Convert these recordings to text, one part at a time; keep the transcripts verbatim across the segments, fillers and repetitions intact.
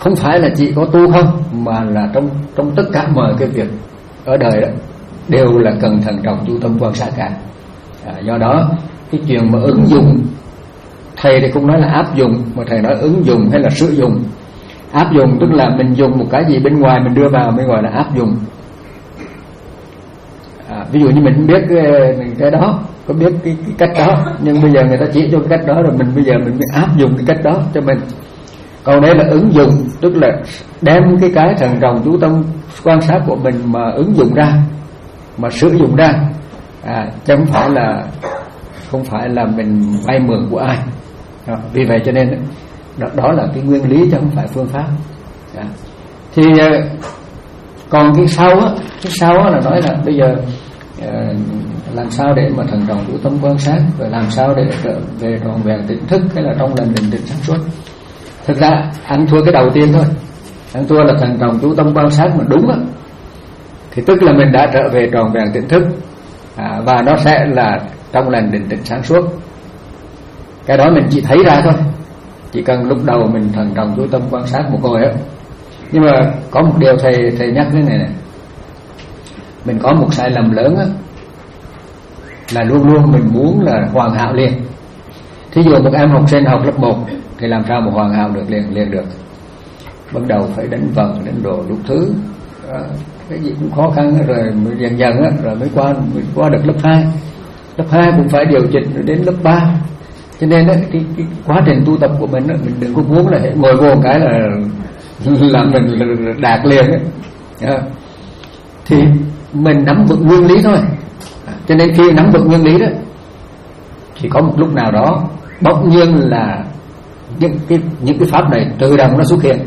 không phải là chỉ có tu không, mà là trong trong tất cả mọi cái việc ở đời đó đều là cần thận trọng chú tâm quan sát cả. À, do đó cái chuyện mà ứng dụng, thầy thì cũng nói là áp dụng, mà thầy nói ứng dụng hay là sử dụng. Áp dụng tức là mình dùng một cái gì bên ngoài mình đưa vào mới gọi là áp dụng. À, ví dụ như mình không biết cái, cái đó, có biết cái, cái cách đó, nhưng bây giờ người ta chỉ cho cái cách đó rồi mình bây giờ mình mới áp dụng cái cách đó cho mình. Còn đây là ứng dụng, tức là đem cái cái thận trọng chú tâm quan sát của mình mà ứng dụng ra, mà sử dụng ra, à, chứ không phải là không phải là mình vay mượn của ai. À, vì vậy cho nên đó, đó là cái nguyên lý chứ không phải phương pháp. À, thì còn cái sau á, cái sau á là nói là bây giờ à, làm sao để mà thận trọng chú tâm quan sát, và làm sao để trở về trọn vẹn tỉnh thức hay là trong lành định tĩnh sáng suốt. Thực ra ăn thua cái đầu tiên thôi, ăn thua là thận trọng chú tâm quan sát mà đúng á, thì tức là mình đã trở về trọn vẹn tỉnh thức, à, và nó sẽ là trong lành định tĩnh sáng suốt. Cái đó mình chỉ thấy ra thôi, chỉ cần lúc đầu mình thận trọng chú tâm quan sát một hồi á. Nhưng mà có một điều thầy thầy nhắc cái này này, mình có một sai lầm lớn á, là luôn luôn mình muốn là hoàn hảo liền. Thí dụ một em học sinh học lớp một thì làm sao mà hoàn hảo được liền liền được. Ban đầu phải đánh vần đánh đồ đủ thứ, à, cái gì cũng khó khăn rồi dần dần á, rồi mới qua mới qua được lớp hai. Lớp hai cũng phải điều chỉnh rồi đến lớp ba. Cho nên á, cái, cái quá trình tu tập của mình á, mình đừng có muốn là ngồi vô một cái là là mình là đạt liền ấy. À, thì mình nắm vững nguyên lý thôi. À, cho nên khi nắm vững nguyên lý đó thì có một lúc nào đó bỗng nhiên là những cái những cái pháp này tự động nó xuất hiện,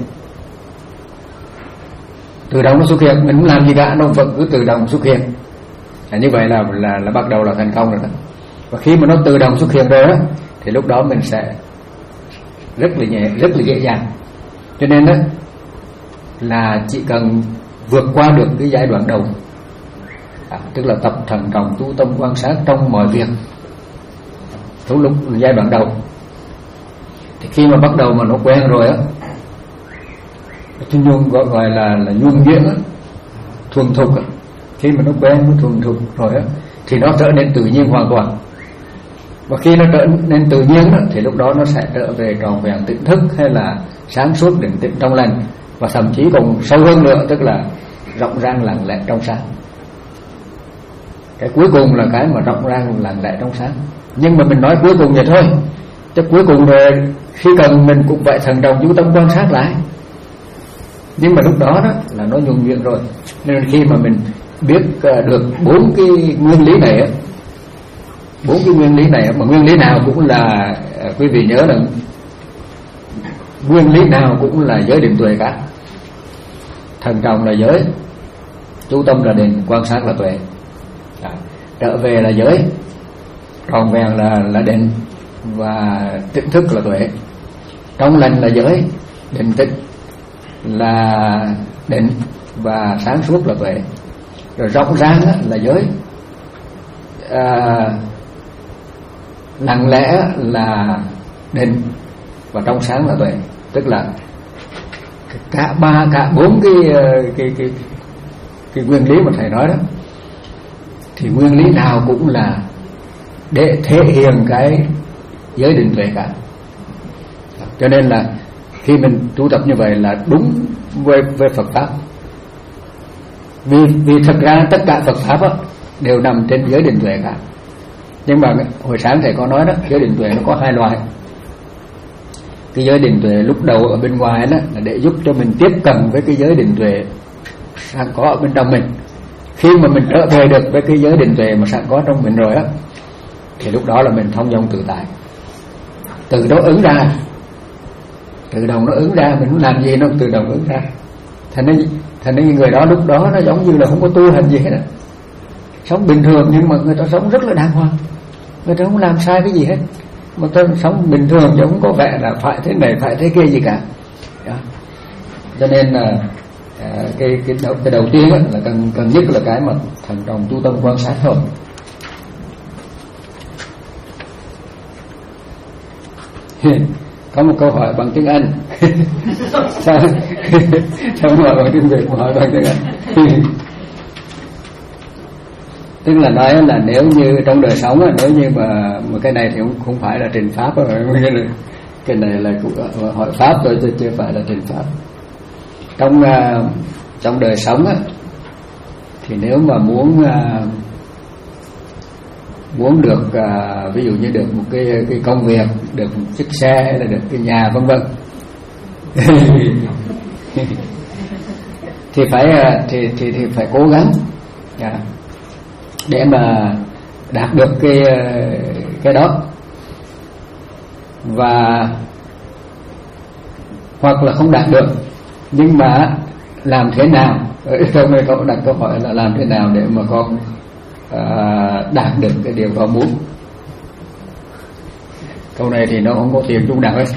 tự động nó xuất hiện, mình không làm gì cả, nó vẫn cứ tự động xuất hiện. À, như vậy là là là bắt đầu là thành công rồi đó. Và khi mà nó tự động xuất hiện rồi đó, thì lúc đó mình sẽ rất là nhẹ, rất là dễ dàng. Cho nên đó là chỉ cần vượt qua được cái giai đoạn đầu, à, tức là tập thận trọng chú tâm quan sát trong mọi việc, thấu lúc giai đoạn đầu, thì khi mà bắt đầu mà nó quen rồi á, cái nhuần gọi, gọi là là nhuần nhuyễn á, thuần thục á, khi mà nó quen nó thuần thục rồi á, thì nó trở nên tự nhiên hoàn toàn. Và khi nó trở nên tự nhiên đó, thì lúc đó nó sẽ trở về trọn vẹn tỉnh thức hay là sáng suốt định tĩnh trong lành, và thậm chí còn sâu hơn nữa, tức là rộng rang lặng lẽ trong sáng. Cái cuối cùng là cái mà rộng rang lặng lẽ trong sáng. Nhưng mà mình nói cuối cùng vậy thôi, chứ cuối cùng rồi khi cần mình cũng phải thận trọng chú tâm quan sát lại. Nhưng mà lúc đó đó là nó nhuần nhuyễn rồi. Nên khi mà mình biết được bốn cái nguyên lý này á, bốn cái nguyên lý này mà nguyên lý nào cũng là, quý vị nhớ là nguyên lý nào cũng là giới định tuệ cả. Thận trọng là giới, chú tâm là định, quan sát là tuệ. Đó. Trở về là giới, trọn vẹn là là định, và tỉnh thức là tuệ. Trong lành là giới, định tĩnh là định, và sáng suốt là tuệ. Rồi rộng rang là giới, à, lặng lẽ là định, và trong sáng là tuệ. Tức là cả ba cả bốn cái cái cái cái nguyên lý mà thầy nói đó, thì nguyên lý nào cũng là để thể hiện cái giới định tuệ cả. Cho nên là khi mình tu tập như vậy là đúng với với Phật pháp. Vì vì thật ra tất cả Phật pháp đó đều nằm trên giới định tuệ cả. Nhưng mà hồi sáng thầy có nói đó, giới định tuệ nó có hai loại. Cái giới định tuệ lúc đầu ở bên ngoài đó là để giúp cho mình tiếp cận với cái giới định tuệ sẵn có ở bên trong mình. Khi mà mình trở về được với cái giới định tuệ mà sẵn có trong mình rồi á, thì lúc đó là mình thông dong tự tại, tự nó ứng ra, tự động nó ứng ra, mình không làm gì nó tự động ứng ra. Thành nên thành nên người đó lúc đó nó giống như là không có tu hành gì hết, sống bình thường nhưng mà người ta sống rất là đàng hoàng, người ta không làm sai cái gì hết, mà ta sống bình thường chứ không có vẻ là phải thế này phải thế kia gì cả. Đó. Cho nên là cái cái đầu, cái đầu tiên là cần cần nhất là cái mà thận trọng tu tâm quan sát thôi. Có một câu hỏi bằng tiếng Anh. Sao sao hỏi bằng tiếng Việt mà hỏi bằng tiếng Anh? Tức là nói là nếu như trong đời sống, nếu như mà, mà cái này thì không, không phải là trình pháp rồi, cái này là hỏi pháp thôi chứ chưa phải là trình pháp. Trong uh, trong đời sống á, thì nếu mà muốn uh, muốn được uh, ví dụ như được một cái cái công việc, được một chiếc xe hay là được cái nhà vân vân, thì phải uh, thì thì thì phải cố gắng yeah, để mà đạt được cái cái đó. Và hoặc là không đạt được, nhưng mà làm thế nào, trong này cậu đặt câu hỏi là làm thế nào để mà con uh, đạt được cái điều con muốn. Câu này thì nó không có tiền chút nào hết.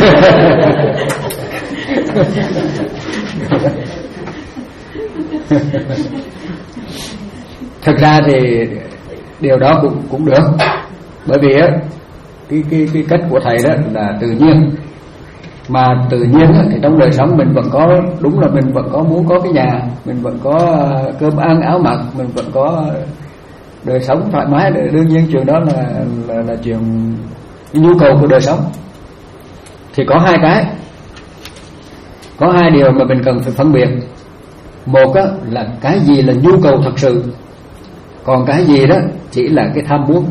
Thực ra thì điều đó cũng cũng được, bởi vì á cái cái cái cách của thầy đó là tự nhiên, mà tự nhiên á, thì trong đời sống mình vẫn có, đúng là mình vẫn có muốn có cái nhà, mình vẫn có cơm ăn áo mặc, mình vẫn có đời sống thoải mái. Đương nhiên chuyện đó là là, là chuyện cái nhu cầu của đời sống. Thì có hai cái, có hai điều mà mình cần phải phân biệt. Một á, là cái gì là nhu cầu thật sự, còn cái gì đó chỉ là cái tham muốn.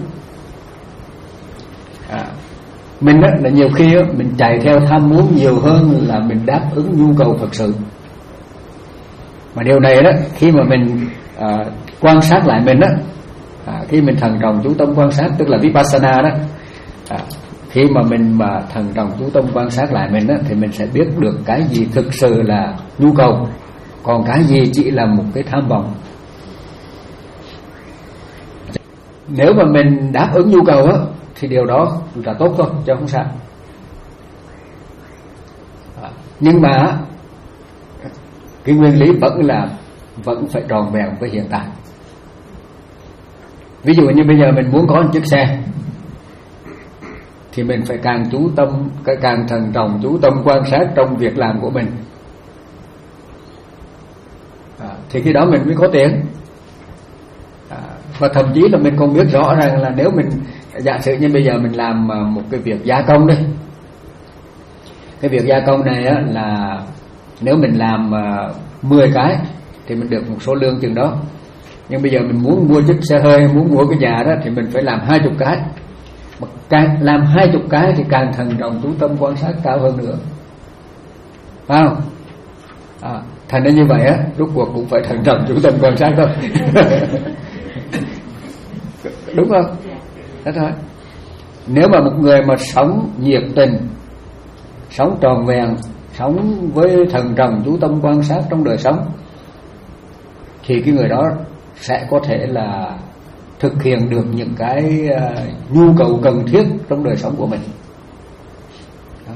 à, Mình á, là nhiều khi á, mình chạy theo tham muốn nhiều hơn là mình đáp ứng nhu cầu thật sự. Mà điều này đó, khi mà mình à, quan sát lại mình á, à, khi mình thần trọng chú tâm quan sát, tức là Vipassana đó, à, khi mà mình mà thần trọng chú tâm quan sát lại mình á, thì mình sẽ biết được cái gì thực sự là nhu cầu, còn cái gì chỉ là một cái tham vọng. Nếu mà mình đáp ứng nhu cầu á, thì điều đó là tốt thôi, chứ không sao. à, Nhưng mà cái nguyên lý vẫn là vẫn phải tròn vẹn với hiện tại. Ví dụ như bây giờ mình muốn có một chiếc xe, thì mình phải càng chú tâm, càng thần trọng chú tâm quan sát trong việc làm của mình, à, thì khi đó mình mới có tiền. à, Và thậm chí là mình còn biết rõ rằng là nếu mình, giả sử như bây giờ mình làm một cái việc gia công đi, cái việc gia công này á, là nếu mình làm mười cái thì mình được một số lương chừng đó. Nhưng bây giờ mình muốn mua chiếc xe hơi, muốn mua cái nhà đó, thì mình phải làm hai chục cái. Mà càng làm hai chục cái thì càng thần trọng chú tâm quan sát cao hơn nữa, phải không? À, thành ra như vậy á, rốt cuộc cũng phải thần trọng chú tâm quan sát thôi. Đúng không? Đó thôi. Nếu mà một người mà sống nhiệt tình, sống tròn vẹn, sống với thần trọng chú tâm quan sát trong đời sống, thì cái người đó sẽ có thể là thực hiện được những cái uh, nhu cầu cần thiết trong đời sống của mình. Đó.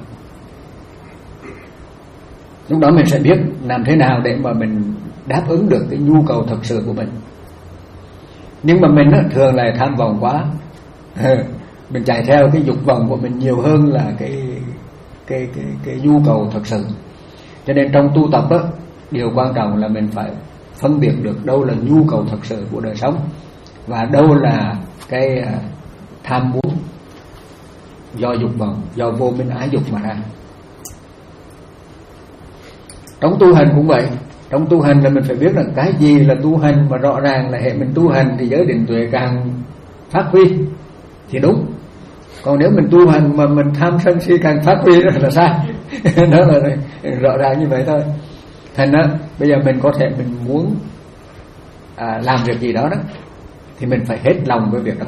Lúc đó mình sẽ biết làm thế nào để mà mình đáp ứng được cái nhu cầu thật sự của mình. Nhưng mà mình á, thường là tham vọng quá, mình chạy theo cái dục vọng của mình nhiều hơn là cái cái cái cái nhu cầu thật sự. Cho nên trong tu tập á, điều quan trọng là mình phải phân biệt được đâu là nhu cầu thật sự của đời sống và đâu là cái tham muốn do dục vọng, do vô minh ái dục mà ra. Trong tu hành cũng vậy. Trong tu hành là mình phải biết là cái gì là tu hành, mà rõ ràng là hệ mình tu hành thì giới định tuệ càng phát huy thì đúng. Còn nếu mình tu hành mà mình tham sân si càng phát huy đó là sai. Đó là rõ ràng như vậy thôi. Thành đó, bây giờ mình có thể mình muốn à, làm việc gì đó đó, thì mình phải hết lòng với việc đó,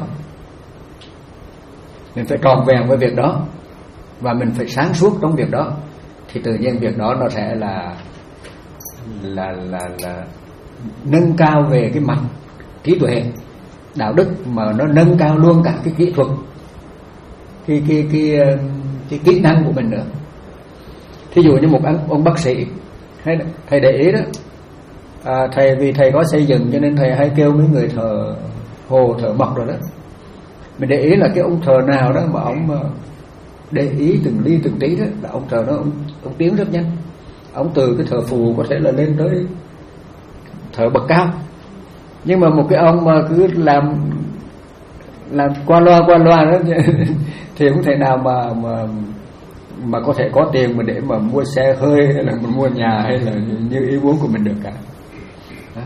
mình phải tròn vẹn với việc đó, và mình phải sáng suốt trong việc đó, thì tự nhiên việc đó nó sẽ là là là là nâng cao về cái mặt trí tuệ đạo đức, mà nó nâng cao luôn cả cái kỹ thuật, cái cái cái cái, cái kỹ năng của mình nữa. Thí dụ như một ông, ông bác sĩ, thầy để ý đó, à, thầy vì thầy có xây dựng cho nên thầy hay kêu mấy người thợ hồ, thợ mộc rồi đó. Mình để ý là cái ông thợ nào đó mà ông để ý từng ly từng tí đó, là ông trời đó ông, ông tiến rất nhanh. Ông từ cái thợ phù có thể là lên tới thợ bậc cao. Nhưng mà một cái ông mà cứ làm làm qua loa qua loa đó thì không thể nào mà mà mà có thể có tiền mà để mà mua xe hơi hay là mà mua nhà hay là như ý muốn của mình được cả. Đó.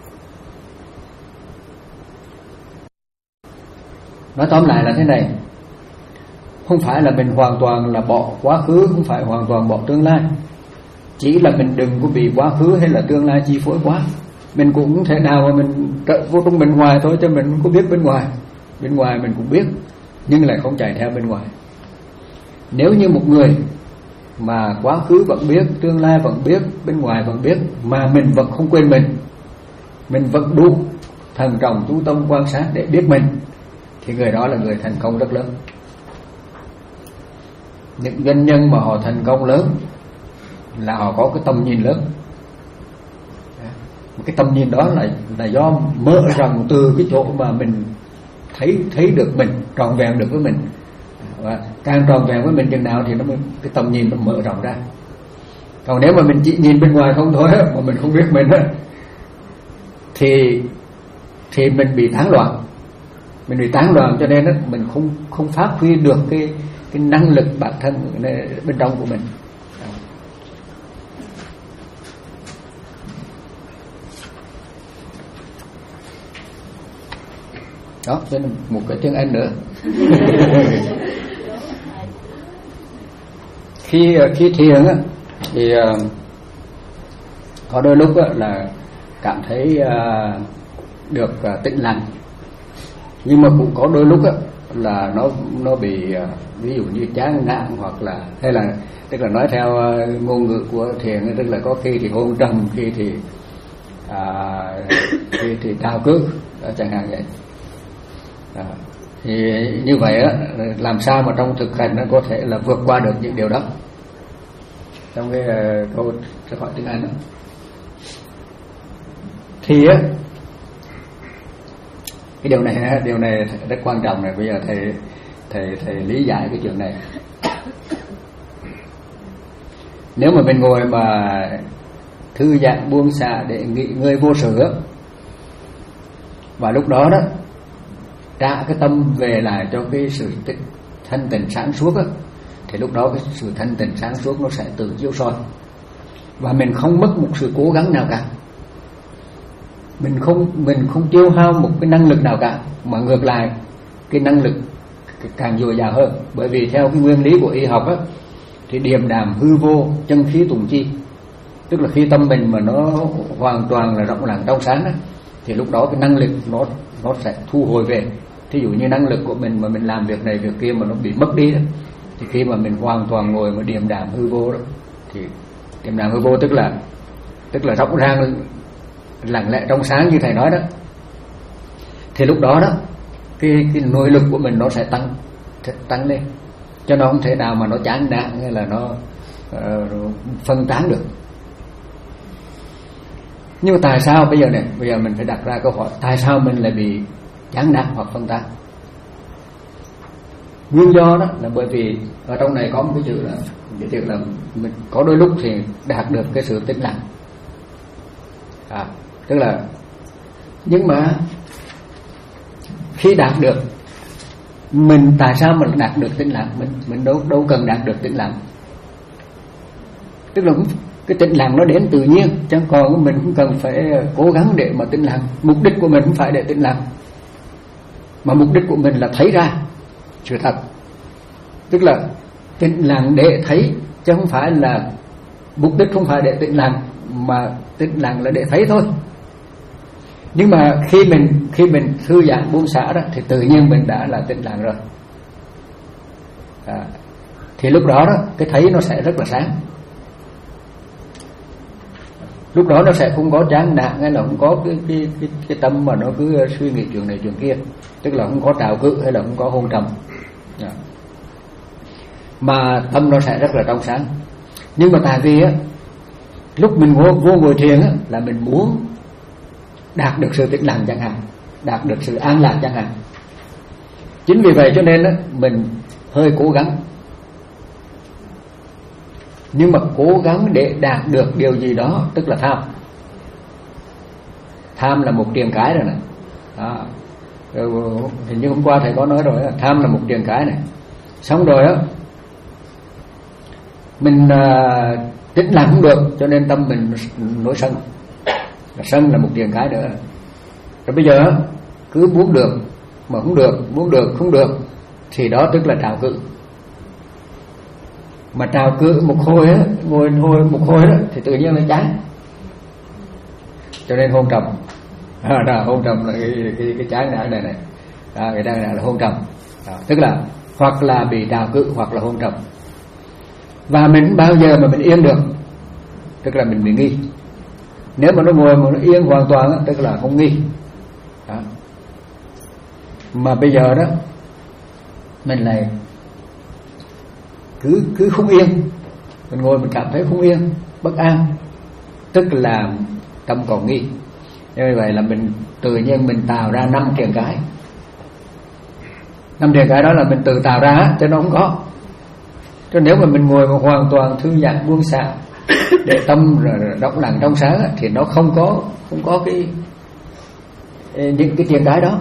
Nói tóm lại là thế này, không phải là mình hoàn toàn là bỏ quá khứ, không phải hoàn toàn bỏ tương lai, chỉ là mình đừng có bị quá khứ hay là tương lai chi phối quá. Mình cũng không thể nào mà mình trợ vô trong bên ngoài thôi, cho mình không có biết bên ngoài. Bên ngoài mình cũng biết nhưng lại không chạy theo bên ngoài. Nếu như một người mà quá khứ vẫn biết, tương lai vẫn biết, bên ngoài vẫn biết, mà mình vẫn không quên mình, mình vẫn đủ thần trọng chú tâm quan sát để biết mình, thì người đó là người thành công rất lớn. Những doanh nhân mà họ thành công lớn là họ có cái tầm nhìn lớn. Cái tầm nhìn đó là là do mở rộng từ cái chỗ mà mình thấy thấy được mình, tròn vẹn được với mình. Và càng tròn vẹn với mình chừng nào thì nó mới, cái tầm nhìn nó mở rộng ra. Còn nếu mà mình chỉ nhìn bên ngoài không thôi mà mình không biết mình thì thì mình bị tán loạn. Mình bị tán loạn cho nên mình không không phát huy được cái cái năng lực bản thân bên trong của mình. Đó, nên một cái tiếng Anh nữa. khi khi thiền á thì uh, có đôi lúc á, là cảm thấy uh, được uh, tĩnh lặng, nhưng mà cũng có đôi lúc á, là nó nó bị uh, ví dụ như chán nản, hoặc là hay là tức là nói theo uh, ngôn ngữ của thiền, tức là có khi thì hôn trầm, khi thì uh, khi thì trào cước, chẳng hạn vậy. À, thì như vậy á, làm sao mà trong thực hành nó có thể là vượt qua được những điều đó. Trong cái uh, câu sẽ hỏi tiếng Anh đó, thì á, cái điều này điều này rất quan trọng này. Bây giờ thầy thầy thầy lý giải cái chuyện này. Nếu mà mình ngồi mà thư giãn buông xả để nghỉ ngơi vô sự á, và lúc đó đó trả cái tâm về lại cho cái sự thanh tịnh sáng suốt á, thì lúc đó cái sự thanh tịnh sáng suốt nó sẽ tự chiếu soi, và mình không mất một sự cố gắng nào cả, mình không mình không tiêu hao một cái năng lực nào cả, mà ngược lại cái năng lực càng dồi dào hơn. Bởi vì theo cái nguyên lý của y học á, thì điềm đạm hư vô, chân khí tùng chi, tức là khi tâm mình mà nó hoàn toàn là rộng lặng trong sáng á, thì lúc đó cái năng lực nó nó sẽ thu hồi về. Thí dụ như năng lực của mình mà mình làm việc này việc kia mà nó bị mất đi đó, thì khi mà mình hoàn toàn ngồi mà điềm đạm hư vô đó, thì điềm đạm hư vô tức là tức là rộng ràng lặng lẽ trong sáng như thầy nói đó, thì lúc đó đó cái cái nội lực của mình nó sẽ tăng tăng lên, cho nó không thể nào mà nó chán nản hay là nó uh, phân tán được. Nhưng mà tại sao bây giờ này, bây giờ mình phải đặt ra câu hỏi, tại sao mình lại bị chán nản hoặc phân tán? Nguyên do đó là bởi vì ở trong này có một cái chữ là cái chữ là mình có đôi lúc thì đạt được cái sự tĩnh lặng, à, tức là nhưng mà khi đạt được, mình tại sao mình đạt được tĩnh lặng? Mình mình đâu đâu cần đạt được tĩnh lặng, tức là cái tĩnh lặng nó đến tự nhiên, chẳng còn mình không cần phải cố gắng để mà tĩnh lặng. Mục đích của mình không phải để tĩnh lặng, mà mục đích của mình là thấy ra sự thật, tức là tĩnh lặng để thấy, chứ không phải là mục đích không phải để tĩnh lặng, mà tĩnh lặng là để thấy thôi. Nhưng mà khi mình khi mình thư giãn buông xả đó, thì tự nhiên mình đã là tĩnh lặng rồi, à, thì lúc đó đó cái thấy nó sẽ rất là sáng. Lúc đó nó sẽ không có chán nản hay là không có cái, cái, cái, cái tâm mà nó cứ suy nghĩ chuyện này chuyện kia, tức là không có trào cự hay là không có hôn trầm, yeah. Mà tâm nó sẽ rất là trong sáng. Nhưng mà tại vì á, lúc mình vô, vô ngồi thiền á, là mình muốn đạt được sự tĩnh lặng chẳng hạn, đạt được sự an lạc chẳng hạn. Chính vì vậy cho nên á, mình hơi cố gắng nhưng mà cố gắng để đạt được điều gì đó, tức là tham. Tham là một triền cái rồi này. Đó. Hình như hôm qua thầy có nói rồi, tham là một triền cái này. Xong rồi á, mình uh, tính làm không được, cho nên tâm mình nổi sân. Sân là một triền cái nữa. Rồi bây giờ cứ muốn được mà không được, muốn được không được, thì đó tức là trào cự. Mà trào cự một hồi á, ngồi hồi một hồi đó thì tự nhiên nó chán. Cho nên hôn trầm. À, đó, hôn trầm là cái cái cái chán này này này. Đó, cái chán này là hôn trầm. Đó, tức là hoặc là bị trào cự hoặc là hôn trầm. Và mình bao giờ mà mình yên được, tức là mình bị nghi. Nếu mà nó ngồi mà nó yên hoàn toàn á, tức là không nghi. Đó. Mà bây giờ đó mình lại cứ cứ không yên, mình ngồi mình cảm thấy không yên, bất an, tức là tâm còn nghi. Như vậy là mình tự nhiên mình tạo ra năm triền cái. Năm triền cái đó là mình tự tạo ra, chứ nó không có. Chứ nếu mà mình ngồi mà hoàn toàn thư giãn buông xả để tâm động lặng trong sáng thì nó không có không có cái những cái triền cái đó.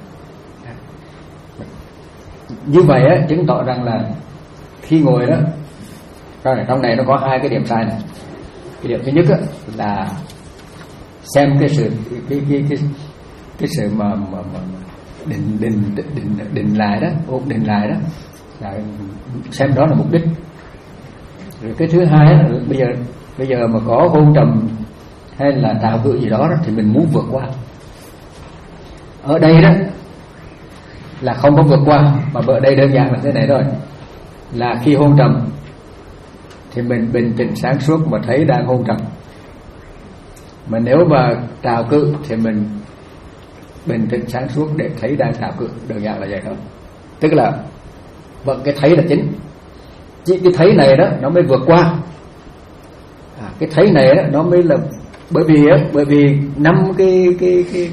Như vậy á, chứng tỏ rằng là khi ngồi đó, rồi trong này nó có hai cái điểm sai này. Cái điểm thứ nhất á, là xem cái sự cái cái cái cái sự mà mà, mà định định định định lại đó, ổn định lại đó, là xem đó là mục đích. Rồi cái thứ hai á, bây giờ bây giờ mà có hôn trầm hay là tạo cự gì đó, đó thì mình muốn vượt qua. Ở đây đó là không có vượt qua, mà ở đây đơn giản là thế này thôi, là khi hôn trầm thì mình bình tĩnh sáng suốt mà thấy đang hôn trầm. Mà nếu mà trào cự thì mình bình tĩnh sáng suốt để thấy đang trào cự, đơn giản là vậy thôi. Tức là vẫn cái thấy là chính, chỉ cái thấy này đó nó mới vượt qua. À, cái thấy này đó nó mới là bởi vì á, bởi vì năm cái cái cái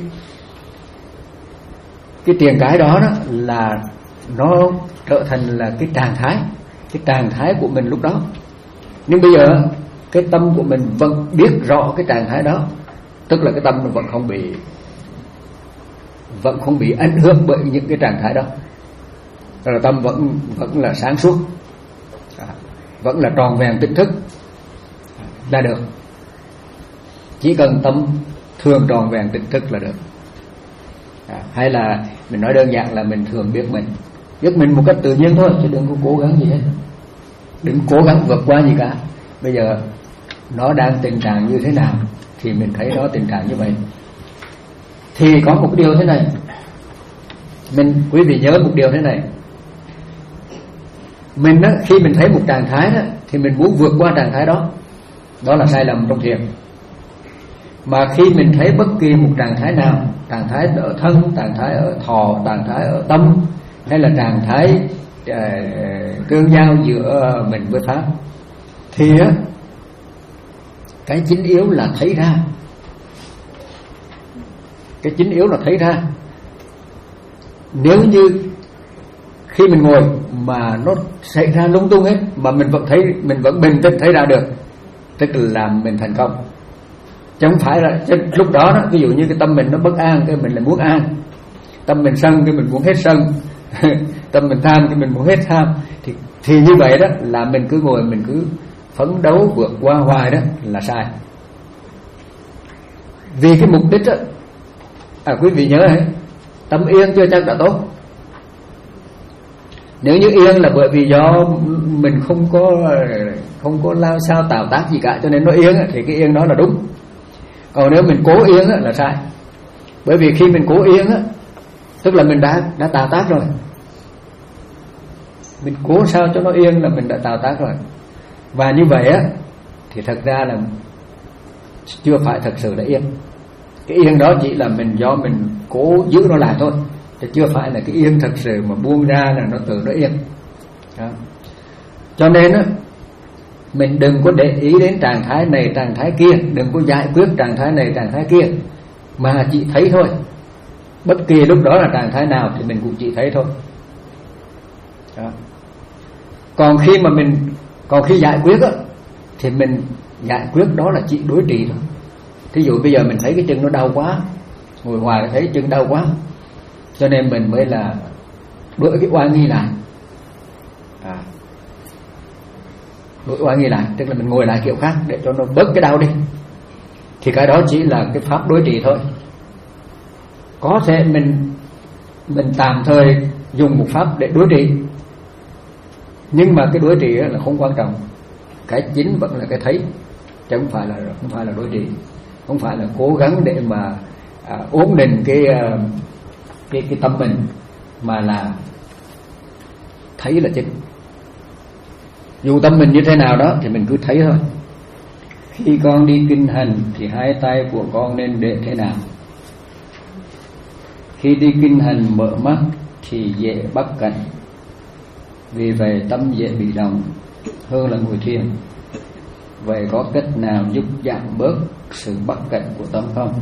cái triền cái đó đó là nó trở thành là cái trạng thái, cái trạng thái của mình lúc đó. Nhưng bây giờ cái tâm của mình vẫn biết rõ cái trạng thái đó, tức là cái tâm nó vẫn không bị vẫn không bị ảnh hưởng bởi những cái trạng thái đó. Tức là tâm vẫn vẫn là sáng suốt, à, vẫn là tròn vẹn tỉnh thức là được. Chỉ cần tâm thường tròn vẹn tỉnh thức là được. À, hay là mình nói đơn giản là mình thường biết mình, biết mình một cách tự nhiên thôi, chứ đừng có cố gắng gì hết, đừng cố gắng vượt qua gì cả. Bây giờ nó đang tình trạng như thế nào thì mình thấy nó tình trạng như vậy. Thì có một điều thế này, mình quý vị nhớ một điều thế này, mình đó, khi mình thấy một trạng thái đó, thì mình muốn vượt qua trạng thái đó, đó là sai lầm trong thiền. Mà khi mình thấy bất kỳ một trạng thái nào, trạng thái ở thân, trạng thái ở thọ, trạng thái ở tâm, hay là trạng thái uh, tương giao giữa mình với pháp, thì á, cái chính yếu là thấy ra. Cái chính yếu là thấy ra. Nếu như khi mình ngồi mà nó xảy ra lung tung hết, mà mình vẫn thấy, mình vẫn bình tĩnh thấy ra được, tức là mình thành công. Chứ không phải là chứ lúc đó, đó ví dụ như cái tâm mình nó bất an, cái mình lại muốn an, tâm mình sân cái mình muốn hết sân, tâm mình tham cái mình muốn hết tham, thì thì như vậy đó là mình cứ ngồi mình cứ phấn đấu vượt qua hoài, đó là sai. Vì cái mục đích đó, à quý vị nhớ ấy, tâm yên chưa chắc đã tốt. Nếu như yên là bởi vì do mình không có không có lao sao tạo tác gì cả cho nên nó yên, thì cái yên đó là đúng. Còn nếu mình cố yên là sai. Bởi vì khi mình cố yên, tức là mình đã đã tạo tác rồi. Mình cố sao cho nó yên là mình đã tạo tác rồi. Và như vậy á thì thật ra là chưa phải thật sự là yên. Cái yên đó chỉ là mình do mình cố giữ nó lại thôi, chứ chưa phải là cái yên thật sự mà buông ra là nó tự nó yên đó. Cho nên á, mình đừng có để ý đến trạng thái này trạng thái kia, đừng có giải quyết trạng thái này trạng thái kia, mà chỉ thấy thôi. Bất kỳ lúc đó là trạng thái nào thì mình cũng chỉ thấy thôi đó. Còn khi mà mình còn khi giải quyết á, thì mình giải quyết đó là chỉ đối trị thôi. Thí dụ bây giờ mình thấy cái chân nó đau quá, ngồi hoài thấy chân đau quá, cho nên mình mới là đổi cái oai nghi lại. À, đổi oai nghi lại tức là mình ngồi lại kiểu khác để cho nó bớt cái đau đi. Thì cái đó chỉ là cái pháp đối trị thôi. Có thể mình mình tạm thời dùng một pháp để đối trị, nhưng mà cái đối trị là không quan trọng. Cái chính vẫn là cái thấy, chứ không phải là không phải là đối trị, không phải là cố gắng để mà à, ổn định cái cái cái tâm mình, mà là thấy là chính. Dù tâm mình như thế nào đó thì mình cứ thấy thôi. Khi con đi kinh hành thì hai tay của con nên để thế nào? Khi đi kinh hành mở mắt thì dễ bắt cảnh, vì vậy tâm dễ bị động hơn là ngồi thiền. Vậy có cách nào giúp giảm bớt sự bắt cảnh của tâm không?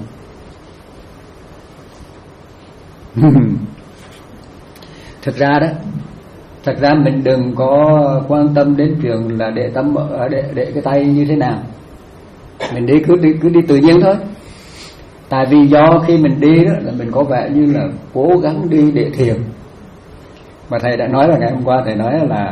Thực ra đó, thật ra mình đừng có quan tâm đến chuyện là để tâm ở để để cái tay như thế nào. Mình đi cứ đi cứ đi tự nhiên thôi. Tại vì do khi mình đi đó là mình có vẻ như là cố gắng đi để thiền. Mà thầy đã nói là ngày hôm qua thầy nói là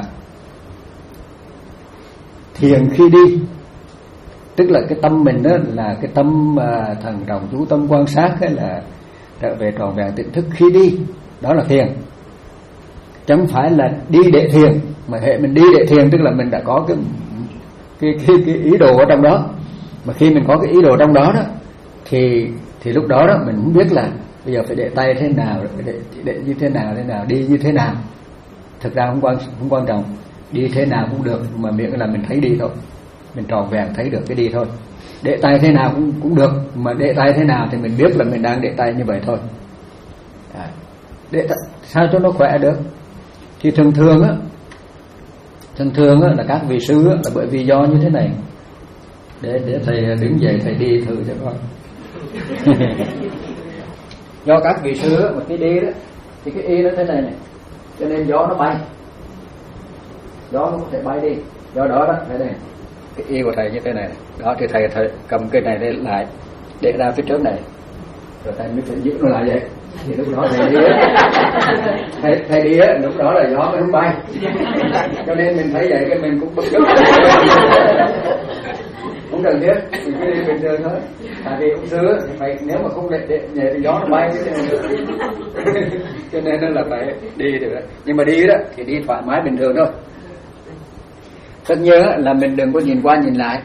thiền khi đi, tức là cái tâm mình đó là cái tâm uh, thần trọng chú tâm quan sát, hay là trở về tròn vẹn tỉnh thức khi đi, đó là thiền. Chẳng phải là đi để thiền, mà hệ mình đi để thiền tức là mình đã có cái cái cái, cái ý đồ ở trong đó. Mà khi mình có cái ý đồ trong đó đó thì thì lúc đó đó mình không biết là bây giờ phải để tay thế nào, để, để như thế nào thế nào, đi như thế nào. Thực ra không quan không quan trọng, đi thế nào cũng được, mà miễn là mình thấy đi thôi, mình tròn vẹn thấy được cái đi thôi. Để tay thế nào cũng cũng được, mà để tay thế nào thì mình biết là mình đang để tay như vậy thôi. À, để sao cho nó khỏe được? Thì thường thường á, thường thường á là các vị sư á, là bởi vì do như thế này. Để để thầy đứng dậy thầy đi thử cho coi. Do các vị sư á, mà khi đi đó thì cái y nó thế này này, cho nên gió nó bay, gió nó có thể bay đi. Do đó đó, thế này, cái y của thầy như thế này, đó thì thầy thầy cầm cái này lên lại, để ra phía trước này, rồi thầy mới phải giữ nó lại vậy. Thì lúc đó thầy đi á, thầy, thầy đi á, lúc đó là gió mới không bay. Cho nên mình thấy vậy cái mình cũng bực tức. Không cần thiết, mình cứ đi bình thường thôi. Tại vì ông xưa thì phải, nếu mà không để, để, để thì gió nó bay cái này được. Cho nên là phải đi được. Nhưng mà đi đó thì đi thoải mái bình thường thôi. Tất nhiên là mình đừng có nhìn qua nhìn lại.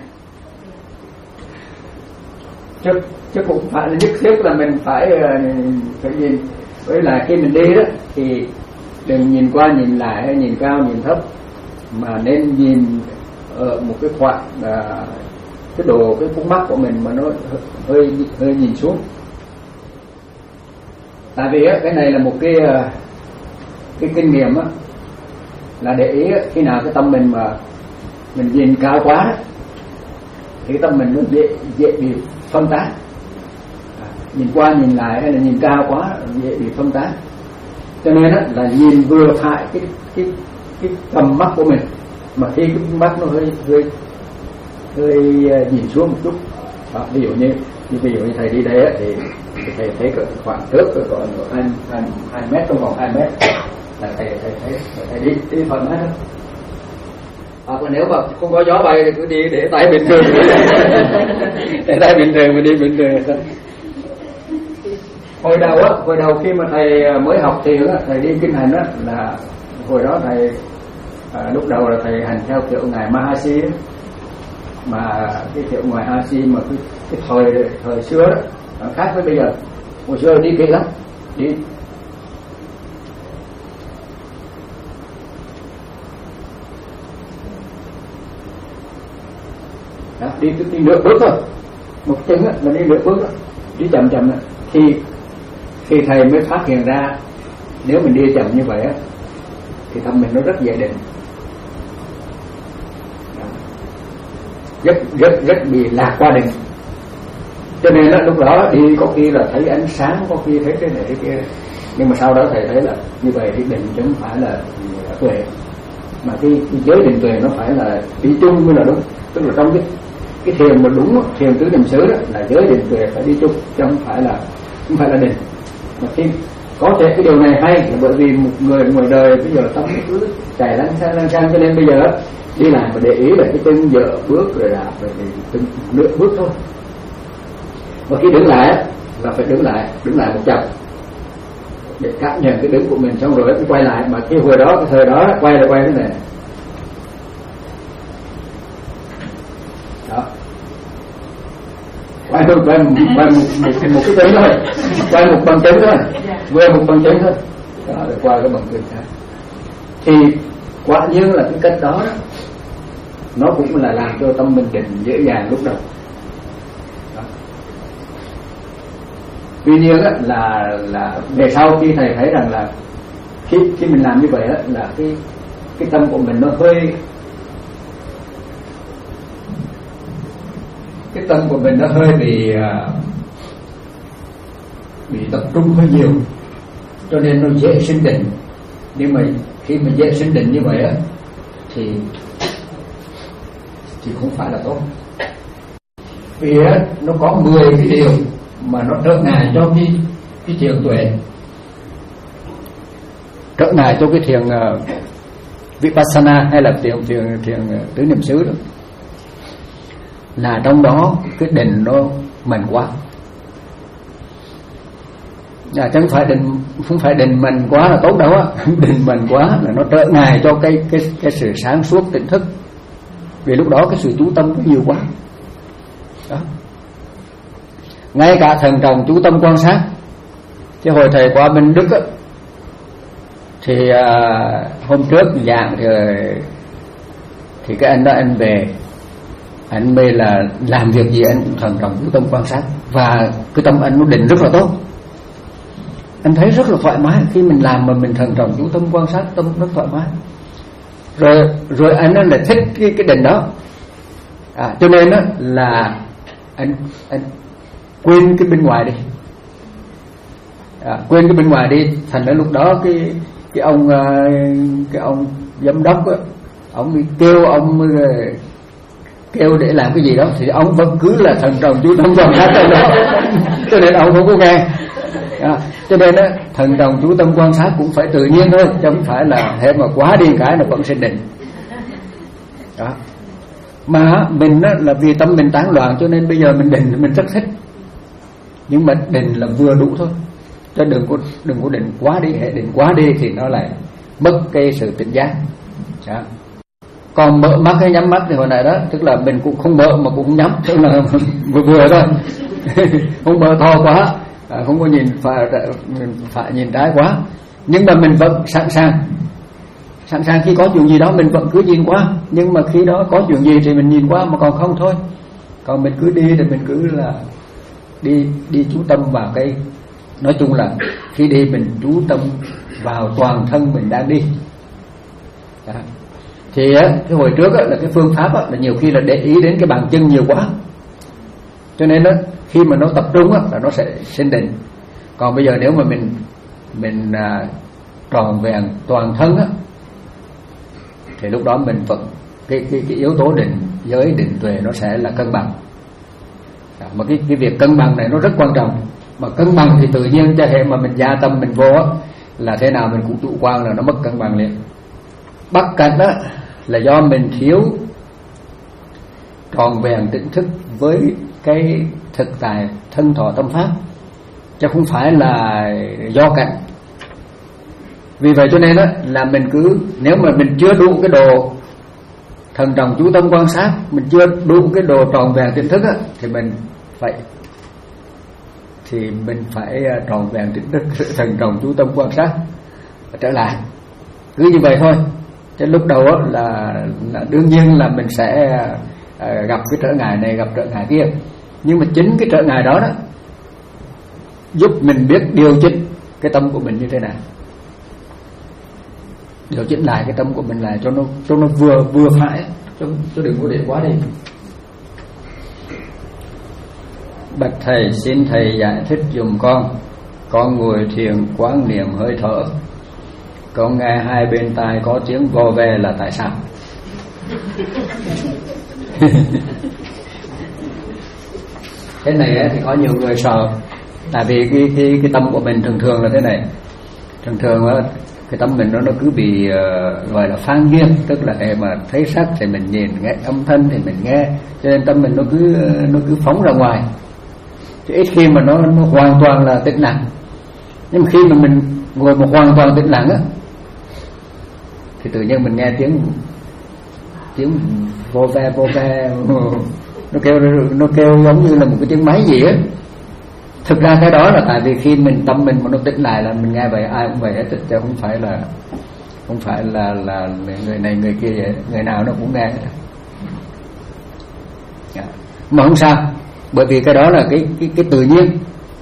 Chứ, chứ cũng phải là nhất thiết là mình phải phải nhìn. Với là khi mình đi đó thì đừng nhìn qua nhìn lại hay nhìn cao nhìn thấp, mà nên nhìn ở một cái khoảng là cái độ cái khúc mắt của mình mà nó hơi hơi nhìn xuống. Tại vì á, cái này là một cái cái kinh nghiệm á, là để ý á, khi nào cái tâm mình mà mình nhìn cao quá đó, thì tâm mình nó dễ dễ bị phân tán. À, nhìn qua nhìn lại hay là nhìn cao quá dễ bị phân tán. Cho nên á, là nhìn vừa phải cái cái cái tầm mắt của mình, mà khi cái mắt nó hơi hơi hơi nhìn xuống một chút. Đó, ví dụ như, như ví dụ như thầy đi đây á, thì, thì thầy thấy cỡ khoảng trước cỡ hai hai hai mét, trong vòng hai mét là thầy thầy thấy thầy đi đi phần hết. Hoặc là nếu mà không có gió bay thì cứ đi để tay bình thường, để tay bình thường mà đi bình thường. Hồi đầu á, hồi đầu khi mà thầy mới học thiền á, thầy đi kinh hành á, là hồi đó thầy à, lúc đầu là thầy hành theo kiểu ngài Mahasi á. Mà cái kiểu ngoài a xê mà cái, cái thời thời xưa đó nó khác với bây giờ. Hồi xưa đi kỹ lắm, đi đó, đi đi nửa bước thôi, một chân á là đi nửa bước đó, đi chậm chậm đó. Khi khi thầy mới phát hiện ra nếu mình đi chậm như vậy á thì tâm mình nó rất dễ định, rất rất rất bị lạc qua định. Cho nên là lúc đó đi có khi là thấy ánh sáng, có khi thấy cái này cái kia, nhưng mà sau đó thầy thấy là như vậy thì định chứ không phải là tuệ, mà cái, cái giới định tuệ nó phải là đi chung mới là đúng. Tức là trong cái cái thiền mà đúng, thiền tứ niệm xứ đó là giới định tuệ phải đi chung, chứ không phải là không phải là định. Mà khi có thể cái điều này hay là bởi vì một người ngoài đời bây giờ tâm cứ chạy lăn sang lăn sang, cho nên bây giờ đi làm mà để ý là cái từng giờ bước rồi là phải từng nửa bước thôi. Và khi đứng lại là phải đứng lại, đứng lại một chập để cảm nhận cái đứng của mình, xong rồi mới quay lại. Mà khi hồi đó cái thời đó quay là quay thế này đó, quay một quay một, quay một, một, một cái chân thôi, quay một bằng chân thôi, quay một bằng chân thôi đó, rồi qua cái bằng chân khác. Thì quả nhiên là cái cách đó, đó nó cũng là làm cho tâm mình định dễ dàng lúc đầu đó. Tuy nhiên á, là là về sau khi thầy thấy rằng là khi khi mình làm như vậy á, là cái cái tâm của mình nó hơi cái tâm của mình nó hơi bị bị tập trung hơi nhiều, cho nên nó dễ sinh định. Nhưng mà khi mà dễ sinh định như vậy á thì thì không phải là tốt, vì á, nó có mười cái điều mà nó trở ngại cho cái cái thiền tuệ, trở ngại cho cái thiền uh, vipassana hay là thiền thiền thiền uh, tứ niệm xứ đó. Là trong đó cái định nó mạnh quá, à, chứ không phải định không phải định mạnh quá là tốt đâu á. Định mạnh quá là nó trở ngại cho cái cái cái sự sáng suốt tỉnh thức, vì lúc đó cái sự chú tâm nó nhiều quá đó. Ngay cả thần trọng chú tâm quan sát, chứ hồi thầy qua bên Đức á, thì à, hôm trước giảng thì thì cái anh đó anh về, anh mê là làm việc gì anh cũng thần trọng chú tâm quan sát, và cái tâm anh nó định rất là tốt. Anh thấy rất là thoải mái khi mình làm mà mình thần trọng chú tâm quan sát, tâm rất thoải mái. Rồi rồi anh là thích cái cái định đó, à, cho nên đó là anh anh quên cái bên ngoài đi, à, quên cái bên ngoài đi. Thành ra lúc đó cái cái ông cái ông giám đốc á, ông đi kêu ông kêu để làm cái gì đó thì ông vẫn cứ là thần trọng chú tâm quan sát trong đó, cho nên ông không có nghe. À, cho nên á, thần trọng chú tâm quan sát cũng phải tự nhiên thôi, chứ không phải là hệ mà quá đi cái là vẫn sinh định đó. Mà mình á, là vì tâm mình tán loạn cho nên bây giờ mình định mình rất thích, nhưng mà định là vừa đủ thôi, cho đừng có đừng có định quá đi. Hệ định quá đi thì nó lại mất cái sự tỉnh giác đó. Còn mở mắt hay nhắm mắt thì hồi này đó, tức là mình cũng không mở mà cũng không nhắm, tức là vừa vừa thôi. Không mở to quá, à, không có nhìn phải, phải nhìn trái quá, nhưng mà mình vẫn sẵn sàng sẵn sàng khi có chuyện gì đó mình vẫn cứ nhìn qua, nhưng mà khi đó có chuyện gì thì mình nhìn qua, mà còn không thôi. Còn mình cứ đi thì mình cứ là đi đi chú tâm vào cái, nói chung là khi đi mình chú tâm vào toàn thân mình đang đi đó. Thì á, cái hồi trước á, là cái phương pháp á, là nhiều khi là để ý đến cái bàn chân nhiều quá, cho nên á, khi mà nó tập trung á, là nó sẽ sinh định. Còn bây giờ nếu mà mình mình à, tròn vẹn toàn thân á, thì lúc đó mình vẫn cái cái cái yếu tố định giới định tuệ nó sẽ là cân bằng. À, mà cái cái việc cân bằng này nó rất quan trọng. Mà cân bằng thì tự nhiên cho hệ mà mình gia tâm mình vô á, là thế nào mình cũng chủ quan là nó mất cân bằng liền. Bắt cạnh đó là do mình thiếu tròn vẹn tỉnh thức với cái thực tại thân thọ tâm pháp, chứ không phải là do cảnh. Vì vậy cho nên đó là mình cứ, nếu mà mình chưa đủ cái độ thần trọng chú tâm quan sát, mình chưa đủ cái độ tròn vẹn tỉnh thức á, thì mình phải thì mình phải tròn vẹn tỉnh thức, thần trọng chú tâm quan sát trở lại. Cứ như vậy thôi. Chứ lúc đầu á, là, là đương nhiên là mình sẽ uh, gặp cái trở ngại này, gặp trở ngại kia, nhưng mà chính cái trở ngại đó đó giúp mình biết điều chỉnh cái tâm của mình như thế nào, điều chỉnh lại cái tâm của mình lại cho nó cho nó vừa vừa phải, cho, cho đừng có để quá đi. Bạch thầy, xin thầy giải thích dùm con. Con ngồi thiền quán niệm hơi thở, con nghe hai bên tai có tiếng vo ve là tại sao? Cái này thì có nhiều người sợ, tại vì cái cái cái tâm của mình thường thường là thế này, thường thường á cái tâm mình nó nó cứ bị uh, gọi là phan duyên, tức là để mà thấy sắc thì mình nhìn, nghe âm thanh thì mình nghe, cho nên tâm mình nó cứ nó cứ phóng ra ngoài, chứ ít khi mà nó nó hoàn toàn là tĩnh lặng. Nhưng mà khi mà mình ngồi một hoàn toàn tĩnh lặng á, thì tự nhiên mình nghe tiếng tiếng vô ve vô ve nó kêu nó kêu giống như là một cái tiếng máy gì á. Thực ra cái đó là tại vì khi mình tâm mình mà nó tĩnh lại là mình nghe vậy, ai cũng vậy hết, chứ không phải là không phải là là người này người kia vậy, người nào nó cũng nghe. Mà không sao, bởi vì cái đó là cái cái cái tự nhiên.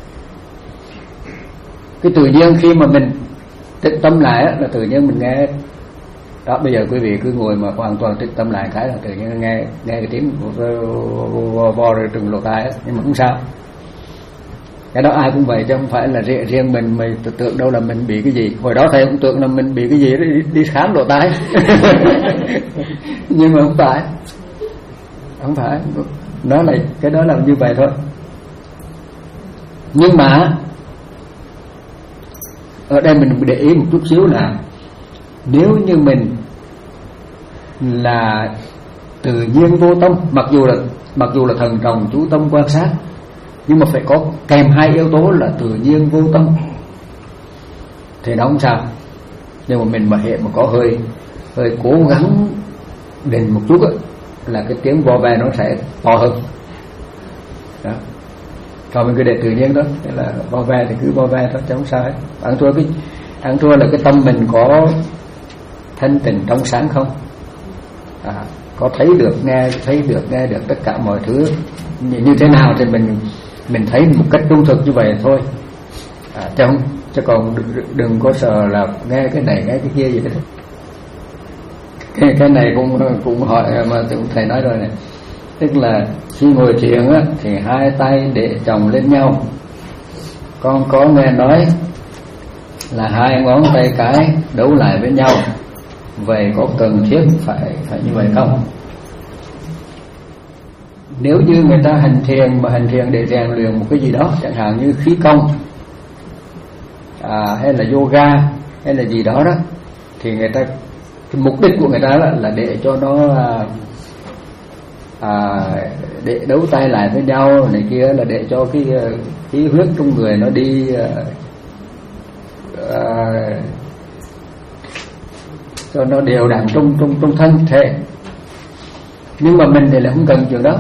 Cái tự nhiên khi mà mình tĩnh tâm lại á, là tự nhiên mình nghe. Đó, bây giờ quý vị cứ ngồi mà hoàn toàn tĩnh tâm lại cái là tự nhiên nghe nghe cái tiếng vo vo rồi trừng lỗ tai á, nhưng mà không sao. Cái đó ai cũng vậy, chứ không phải là riêng mình mình tưởng đâu là mình bị cái gì. Hồi đó thầy cũng tưởng là mình bị cái gì đó, đi, đi khám lỗ tai. Nhưng mà không phải, không phải, nó là cái đó là như vậy thôi. Nhưng mà ở đây mình để ý một chút xíu là nếu như mình là tự nhiên vô tâm, mặc dù là mặc dù là thần trọng chú tâm quan sát, nhưng mà phải có kèm hai yếu tố là tự nhiên vô tâm thì nó không sao. Nhưng mà mình mà hệ mà có hơi hơi cố gắng định một chút ấy, là cái tiếng vo ve nó sẽ to hơn. Đó. Còn mình cứ để tự nhiên đó, thế là vo ve thì cứ vo ve thôi, chứ không sao hết. Ăn thua cái ăn thua là cái tâm mình có thanh tịnh trong sáng không, à, có thấy được nghe thấy được nghe được tất cả mọi thứ như thế nào thì mình mình thấy một cách trung thực như vậy thôi, à, chứ không chứ còn đừng có sợ là nghe cái này nghe cái kia gì đó. Cái, cái này cũng cũng hỏi mà thầy nói rồi này, tức là khi ngồi thiền á thì hai tay để chồng lên nhau. Con có nghe nói là hai ngón tay cái đấu lại với nhau, vậy có cần thiết phải phải như vậy không? Nếu như người ta hành thiền mà hành thiền để rèn luyện một cái gì đó, chẳng hạn như khí công, à, hay là yoga hay là gì đó đó, thì người ta cái mục đích của người ta là, là để cho nó à, để đấu tay lại với nhau này kia, là để cho cái khí huyết trong người nó đi à, cho nó đều đặn trong trong trong thân thể. Nhưng mà mình thì là không cần chuyện đó,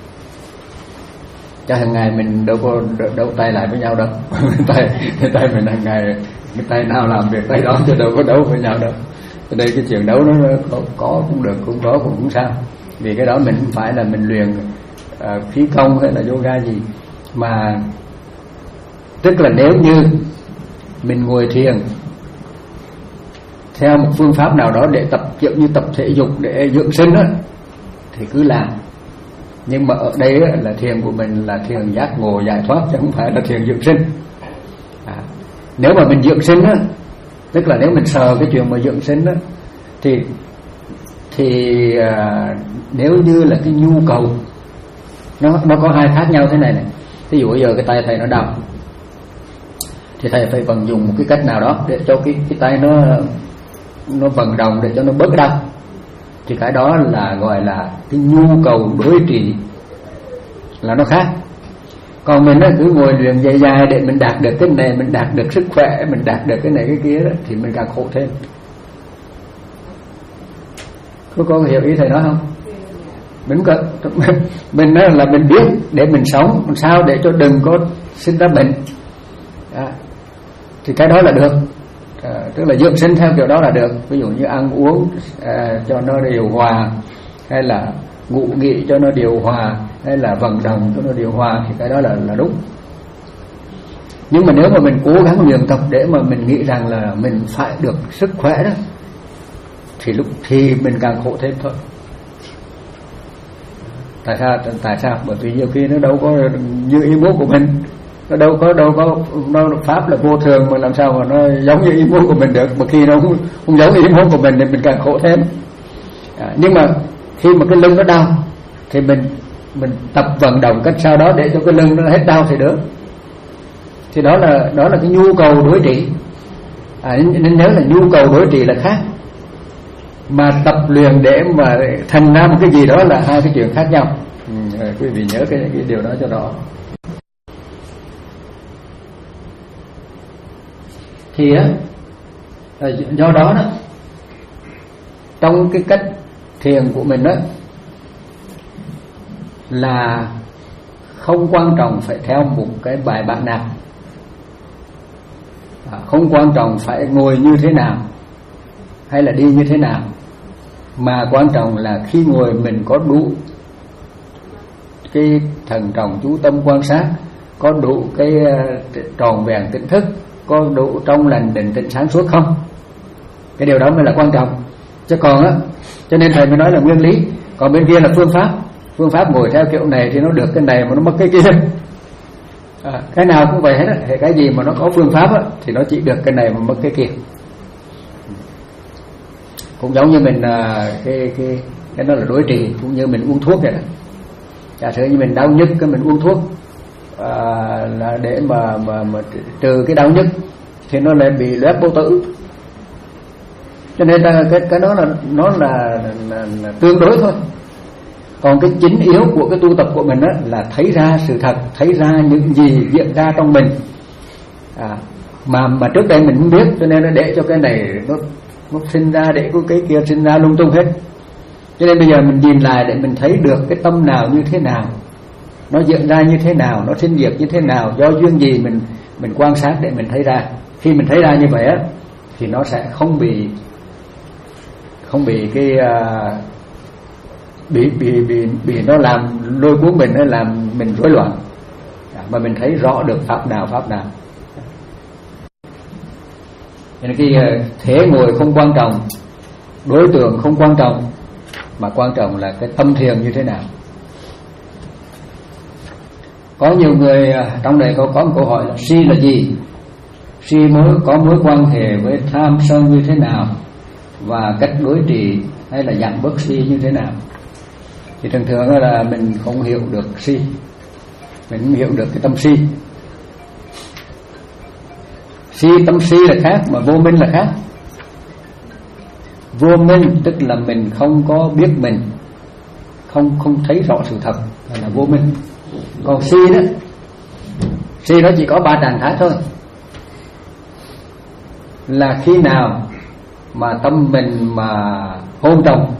cho hàng ngày mình đâu có đấu tay lại với nhau đâu. tay tay mình hàng ngày cái tay nào làm việc tay đó, chứ đâu có đấu với nhau đâu. Ở đây cái chuyện đấu nó có, có cũng được, cũng có cũng không sao, vì cái đó mình không phải là mình luyện uh, khí công hay là yoga gì, mà tức là nếu như mình ngồi thiền theo một phương pháp nào đó để tập, kiểu như tập thể dục để dưỡng sinh đó, thì cứ làm. Nhưng mà ở đây là thiền của mình là thiền giác ngộ giải thoát, chứ không phải là thiền dưỡng sinh. À, nếu mà mình dưỡng sinh á, tức là nếu mình sờ cái chuyện mà dưỡng sinh á, thì thì à, nếu như là cái nhu cầu nó nó có hai khác nhau thế này này. Ví dụ bây giờ cái tay thầy nó đau, thì thầy phải vận dụng một cái cách nào đó để cho cái cái tay nó nó vận động để cho nó bớt đau, thì cái đó là gọi là cái nhu cầu đối trị, là nó khác. Còn mình cứ ngồi luyện dài dài để mình đạt được cái này, mình đạt được sức khỏe, mình đạt được cái này cái kia đó, thì mình càng khổ thêm. Có có hiểu ý thầy nói không? Mình cần mình nói là mình biết để mình sống làm sao để cho đừng có sinh ra bệnh, à, thì cái đó là được. À, tức là dưỡng sinh theo kiểu đó là được. Ví dụ như ăn uống à, cho nó điều hòa, hay là ngủ nghỉ cho nó điều hòa, hay là vận động cho nó điều hòa, thì cái đó là là đúng. Nhưng mà nếu mà mình cố gắng luyện tập để mà mình nghĩ rằng là mình phải được sức khỏe đó, thì lúc thì mình càng khổ thêm thôi. Tại sao? Tại sao? Bởi vì nhiều khi nó đâu có như ý muốn của mình, nó đâu có đâu có nó pháp là vô thường, mà làm sao mà nó giống như ý muốn của mình được. Mà khi nó không, không giống ý muốn của mình thì mình càng khổ thêm. À, nhưng mà khi mà cái lưng nó đau thì mình mình tập vận động cách sau đó để cho cái lưng nó hết đau thì được. Thì đó là đó là cái nhu cầu đối trị. À, nên nhớ là nhu cầu đối trị là khác, mà tập luyện để mà thành ra một cái gì đó là hai cái chuyện khác nhau. Ừ, quý vị nhớ cái, cái điều đó cho rõ. Thì á, do đó đó, trong cái cách thiền của mình đó là không quan trọng phải theo một cái bài bản nào, à, không quan trọng phải ngồi như thế nào hay là đi như thế nào, mà quan trọng là khi ngồi mình có đủ cái thần trọng chú tâm quan sát, có đủ cái tròn vẹn tỉnh thức, có đủ trong lành định tĩnh sáng suốt không. Cái điều đó mới là quan trọng. Chứ còn á, cho nên thầy mới nói là nguyên lý, còn bên kia là phương pháp. Phương pháp ngồi theo kiểu này thì nó được cái này mà nó mất cái kia. À, cái nào cũng vậy hết á, cái gì mà nó có phương pháp á thì nó chỉ được cái này mà mất cái kia. Cũng giống như mình cái cái cái đó là đối trị, cũng như mình uống thuốc vậy đó. Giả sử như mình đau nhức cái mình uống thuốc à, là để mà mà mà trừ cái đau nhức thì nó lại bị loét bao tử. Cho nên là cái cái đó là nó là, là, là tương đối thôi. Còn cái chính yếu của cái tu tập của mình đó là thấy ra sự thật, thấy ra những gì diễn ra trong mình, à, mà mà trước đây mình không biết, cho nên nó để cho cái này nó nó sinh ra, để cái kia sinh ra lung tung hết. Cho nên bây giờ mình nhìn lại để mình thấy được cái tâm nào như thế nào, nó diễn ra như thế nào, nó sinh diệt như thế nào, do duyên gì, mình mình quan sát để mình thấy ra. Khi mình thấy ra như vậy á thì nó sẽ không bị không bị cái uh, bị bị bị bị nó làm lôi cuốn mình, nó làm mình rối loạn, mà mình thấy rõ được pháp nào pháp nào. Nên cái thế ngồi không quan trọng, đối tượng không quan trọng, mà quan trọng là cái tâm thiền như thế nào. Có nhiều người trong đây có có một câu hỏi là si là gì, si mối có mối quan hệ với tham sân như thế nào, và cách đối trị hay là giảm bớt si như thế nào. Thì thường thường là mình không hiểu được si, mình không hiểu được cái tâm si. Si tâm si là khác, mà vô minh là khác. Vô minh tức là mình không có biết mình, không không thấy rõ sự thật, là vô minh. Còn si đó, si nó chỉ có ba trạng thái thôi. Là khi nào mà tâm mình mà hôn trầm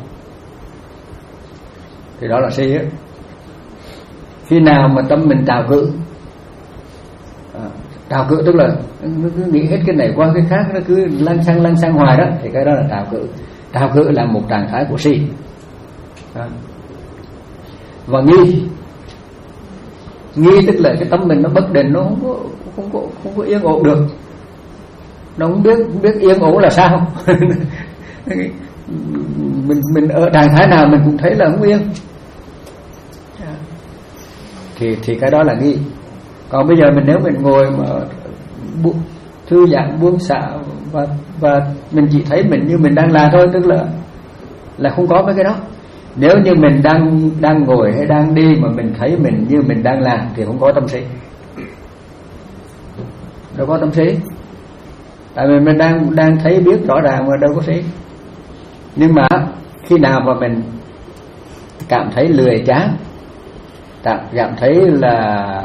thì đó là si á. Khi nào mà tâm mình trào cự, à, trào cự tức là nó cứ nghĩ hết cái này qua cái khác, nó cứ lăn xăng lăn xăng hoài đó, thì cái đó là trào cự. Trào cự là một trạng thái của si. À. Và nghi, nghi tức là cái tâm mình nó bất định, nó không có không có không có yên ổn được, nó không biết không biết yên ổn là sao. mình mình ở trạng thái nào mình cũng thấy là không yên, thì thì cái đó là nghi. Còn bây giờ mình nếu mình ngồi mà bu, thư giãn buông xả và và mình chỉ thấy mình như mình đang làm thôi, tức là là không có mấy cái đó. Nếu như mình đang đang ngồi hay đang đi mà mình thấy mình như mình đang làm thì không có tâm si. Đâu có tâm si. Tại vì mình đang đang thấy biết rõ ràng mà đâu có si. Nhưng mà khi nào mà mình cảm thấy lười chán, cảm thấy là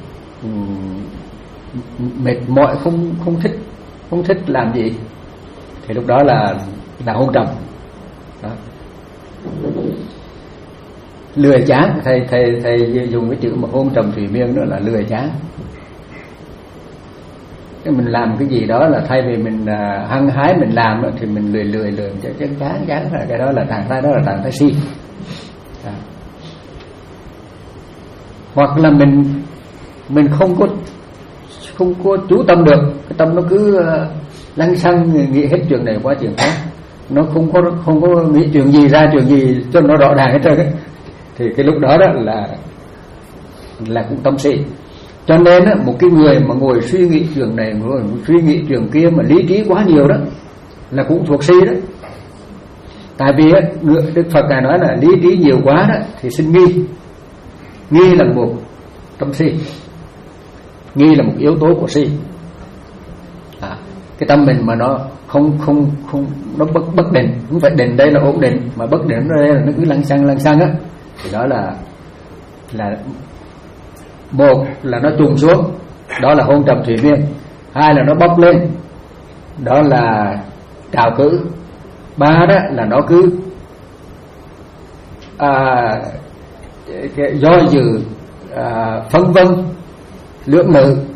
mệt mỏi, không không thích không thích làm gì, thì lúc đó là là hôn trầm. Đó. Lười chán, thầy thầy thầy dùng cái chữ mà hôn trầm thủy miên đó là lười chán. Cái mình làm cái gì đó là thay vì mình uh, hăng hái mình làm đó, thì mình lười lười lười chân chán chán là cái đó là trạng thái, đó là trạng thái si. À. Hoặc là mình mình không có không có chú tâm được, cái tâm nó cứ uh, lăng xăng nghĩ hết chuyện này qua chuyện khác, nó không có không có nghĩ chuyện gì ra chuyện gì cho nó rõ ràng hết trơn ấy. Thì cái lúc đó đó là là cũng tâm si. Cho nên á, một cái người mà ngồi suy nghĩ chuyện này, ngồi suy nghĩ chuyện kia mà lý trí quá nhiều đó là cũng thuộc si đó. Tại vì Đức Phật ngài nói là lý trí nhiều quá đó thì sinh nghi. Nghi là một tâm si, nghi là một yếu tố của si. À, cái tâm mình mà nó không không không nó bất bất định, không phải định đây là ổn định, mà bất định ở đây là nó cứ lăng xăng lăng xăng á, thì đó là là một là nó trùng xuống, đó là hôn trầm thủy miên. Hai là nó bốc lên, đó là trào cử. Ba đó là nó cứ à, do dự, à, phân vân lưỡng lự,